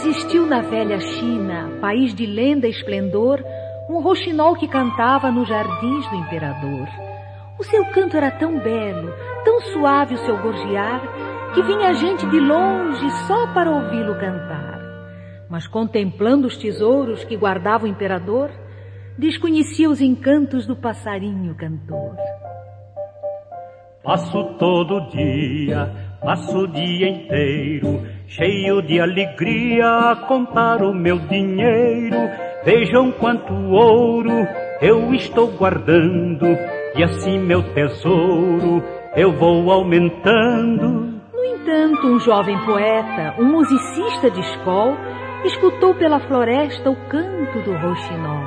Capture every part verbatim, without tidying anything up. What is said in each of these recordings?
existiu na velha China, país de lenda e esplendor, um rouxinol que cantava nos jardins do imperador. O seu canto era tão belo, tão suave o seu gorjear, que vinha gente de longe só para ouvi-lo cantar. Mas contemplando os tesouros que guardava o imperador, desconhecia os encantos do passarinho cantor. Passo todo dia, passo o dia inteiro, cheio de alegria a contar o meu dinheiro. Vejam quanto ouro eu estou guardando, e assim meu tesouro eu vou aumentando. No entanto, um jovem poeta, um musicista de escola, escutou pela floresta o canto do rouxinol.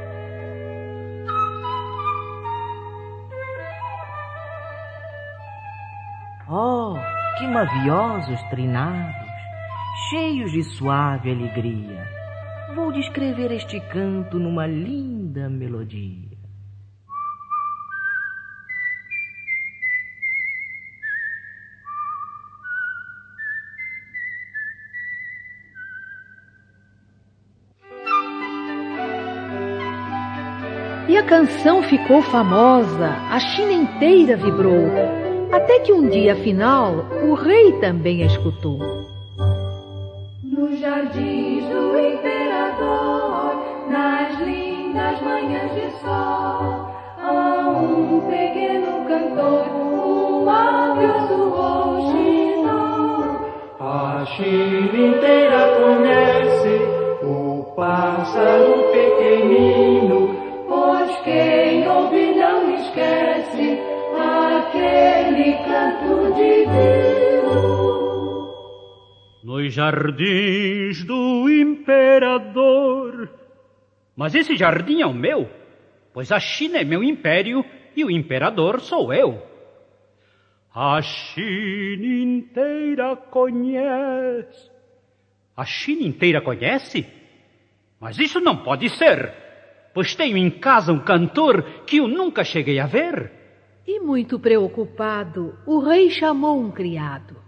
Oh, que maviosos trinados, cheios de suave alegria. Vou descrever este canto numa linda melodia. E a canção ficou famosa, a China inteira vibrou, até que um dia, afinal, o rei também a escutou. Nos jardins do imperador, nas lindas manhãs de sol, há um pequeno cantor, o mavioso rouxinol. A China inteira conhece o pássaro pequenino, pois quem ouve não esquece aquele canto divino. Nos jardins do imperador. Mas esse jardim é o meu, pois a China é meu império e o imperador sou eu. A China inteira conhece. A China inteira conhece? Mas isso não pode ser, pois tenho em casa um cantor que eu nunca cheguei a ver. E muito preocupado, o rei chamou um criado.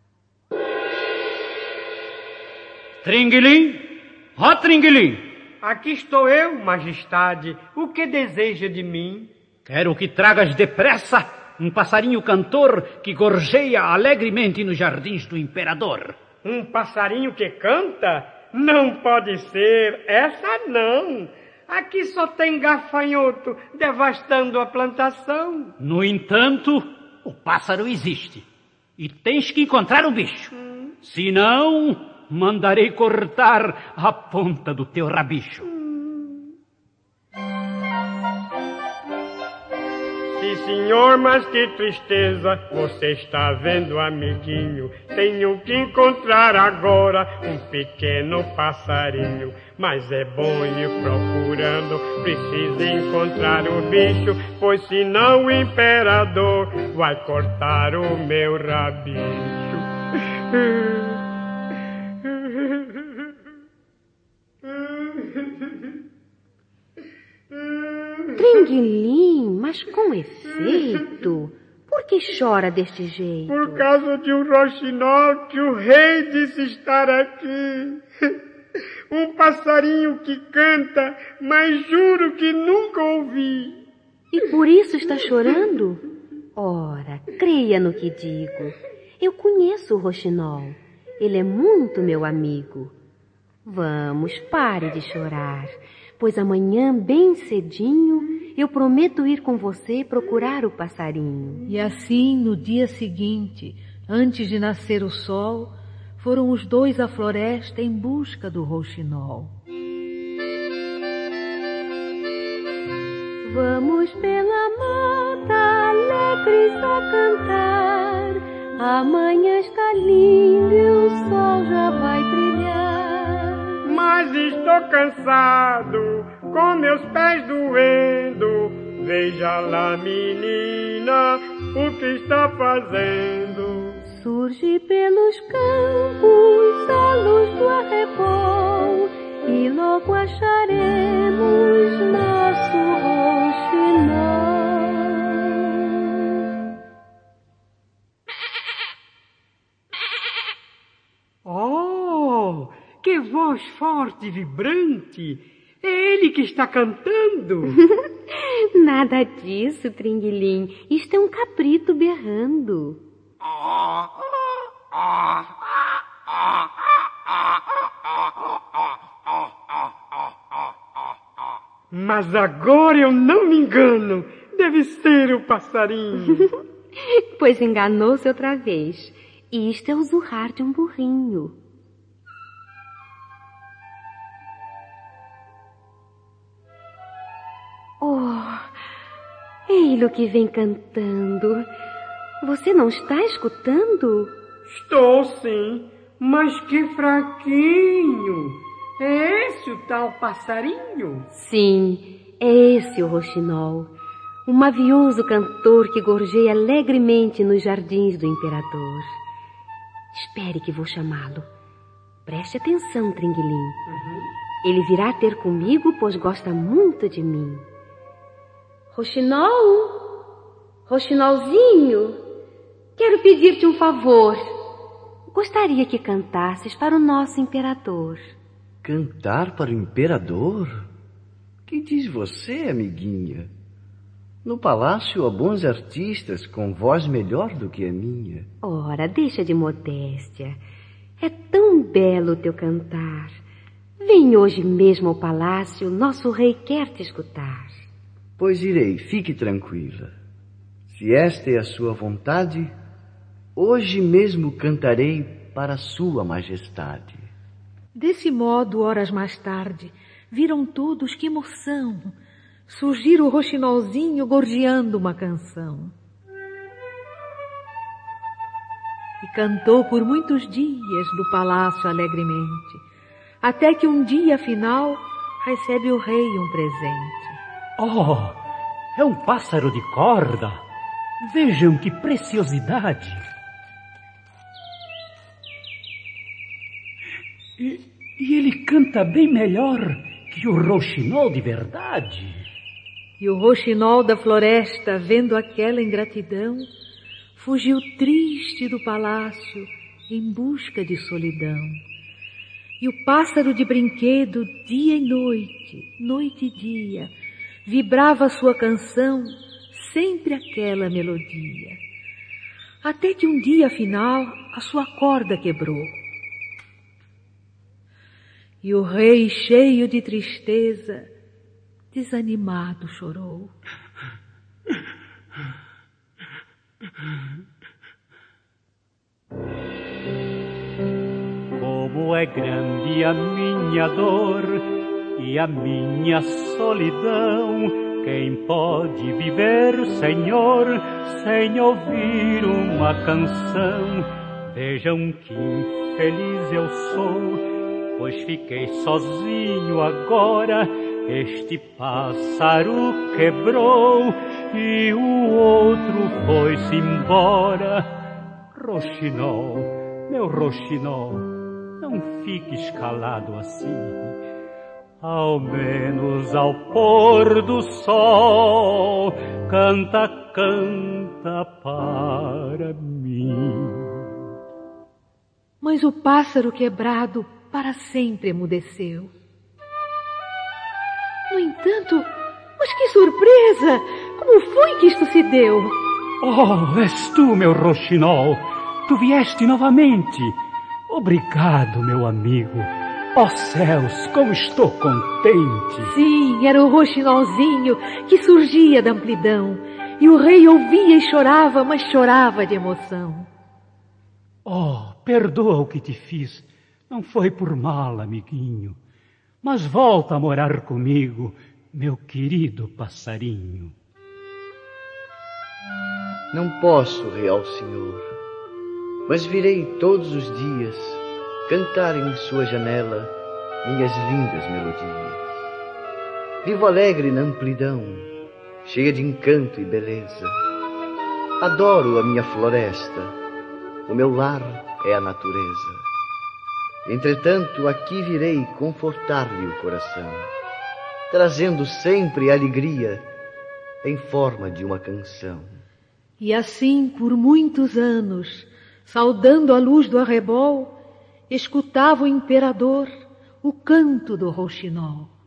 Tringuilim, ó Tringuilim. Aqui estou eu, majestade. O que deseja de mim? Quero que tragas depressa um passarinho cantor que gorjeia alegremente nos jardins do imperador. Um passarinho que canta? Não pode ser, essa não. Aqui só tem gafanhoto devastando a plantação. No entanto, o pássaro existe. E tens que encontrar o bicho. Hum. Senão, mandarei cortar a ponta do teu rabicho. Hum. Sim, senhor, mas que tristeza. Você está vendo, amiguinho. Tenho que encontrar agora um pequeno passarinho. Mas é bom ir procurando, preciso encontrar o bicho, pois senão o imperador vai cortar o meu rabicho. Tringuilim, mas com efeito, por que chora deste jeito? Por causa de um rouxinol que o rei disse estar aqui. Um passarinho que canta, mas juro que nunca ouvi. E por isso está chorando? Ora, creia no que digo. Eu conheço o rouxinol. Ele é muito meu amigo. Vamos, pare de chorar, pois amanhã, bem cedinho, eu prometo ir com você procurar o passarinho. E assim, no dia seguinte, antes de nascer o sol, foram os dois à floresta em busca do rouxinol. Vamos pela mata, alegres a cantar. Amanhã está lindo e o sol já vai brilhar. Mas estou cansado, com meus pés doendo. Veja lá, menina, o que está fazendo. Surge pelos campos a luz do arrebol e logo acharemos nosso rouxinol. Oh, que Que voz forte e vibrante! É ele que está cantando. Nada disso, Tringuilim. Isto é um cabrito berrando. Mas agora eu não me engano. Deve ser o passarinho. Pois enganou-se outra vez. Isto é o zurrar de um burrinho. Oh, ele que vem cantando. Você não está escutando? Estou sim, mas que fraquinho. É esse o tal passarinho? Sim, é esse o roxinol. Um mavioso cantor que gorjeia alegremente nos jardins do imperador. Espere que vou chamá-lo. Preste atenção, Tringuilim. Uhum. Ele virá ter comigo, pois gosta muito de mim. Roxinol? Roxinolzinho? Quero pedir-te um favor. Gostaria que cantasses para o nosso imperador. Cantar para o imperador? Que diz você, amiguinha? No palácio há bons artistas com voz melhor do que a minha. Ora, deixa de modéstia. É tão belo o teu cantar. Vem hoje mesmo ao palácio, nosso rei quer te escutar. Pois irei, fique tranquila. Se esta é a sua vontade, hoje mesmo cantarei para sua majestade. Desse modo, horas mais tarde, viram todos que emoção surgir o roxinolzinho gorjeando uma canção. E cantou por muitos dias no palácio alegremente, até que um dia final recebe o rei um presente. Oh, é um pássaro de corda. Vejam que preciosidade. E, e ele canta bem melhor que o roxinol de verdade. E o roxinol da floresta, vendo aquela ingratidão, fugiu triste do palácio em busca de solidão. E o pássaro de brinquedo, dia e noite, noite e dia, vibrava sua canção, sempre aquela melodia. Até que um dia, afinal, a sua corda quebrou. E o rei, cheio de tristeza, desanimado chorou. Como é grande a minha dor e a minha solidão, quem pode viver, Senhor, sem ouvir uma canção? Vejam que infeliz eu sou, pois fiquei sozinho agora. Este pássaro quebrou e o outro foi-se embora. Roxinol, meu roxinol, não fiques calado assim. Ao menos ao pôr do sol, canta, canta para mim. Mas o pássaro quebrado para sempre emudeceu. No entanto, mas que surpresa! Como foi que isto se deu? Oh, és tu, meu roxinol. Tu vieste novamente. Obrigado, meu amigo. Ó oh, céus, como estou contente. Sim, era o roxinolzinho que surgia da amplidão. E o rei ouvia e chorava, mas chorava de emoção. Oh, perdoa o que te fiz. Não foi por mal, amiguinho. Mas volta a morar comigo, meu querido passarinho. Não posso, real senhor, mas virei todos os dias cantar em sua janela minhas lindas melodias. Vivo alegre na amplidão, cheia de encanto e beleza. Adoro a minha floresta, o meu lar é a natureza. Entretanto, aqui virei confortar-lhe o coração, trazendo sempre alegria em forma de uma canção. E assim, por muitos anos, saudando a luz do arrebol, escutava o imperador o canto do rouxinol.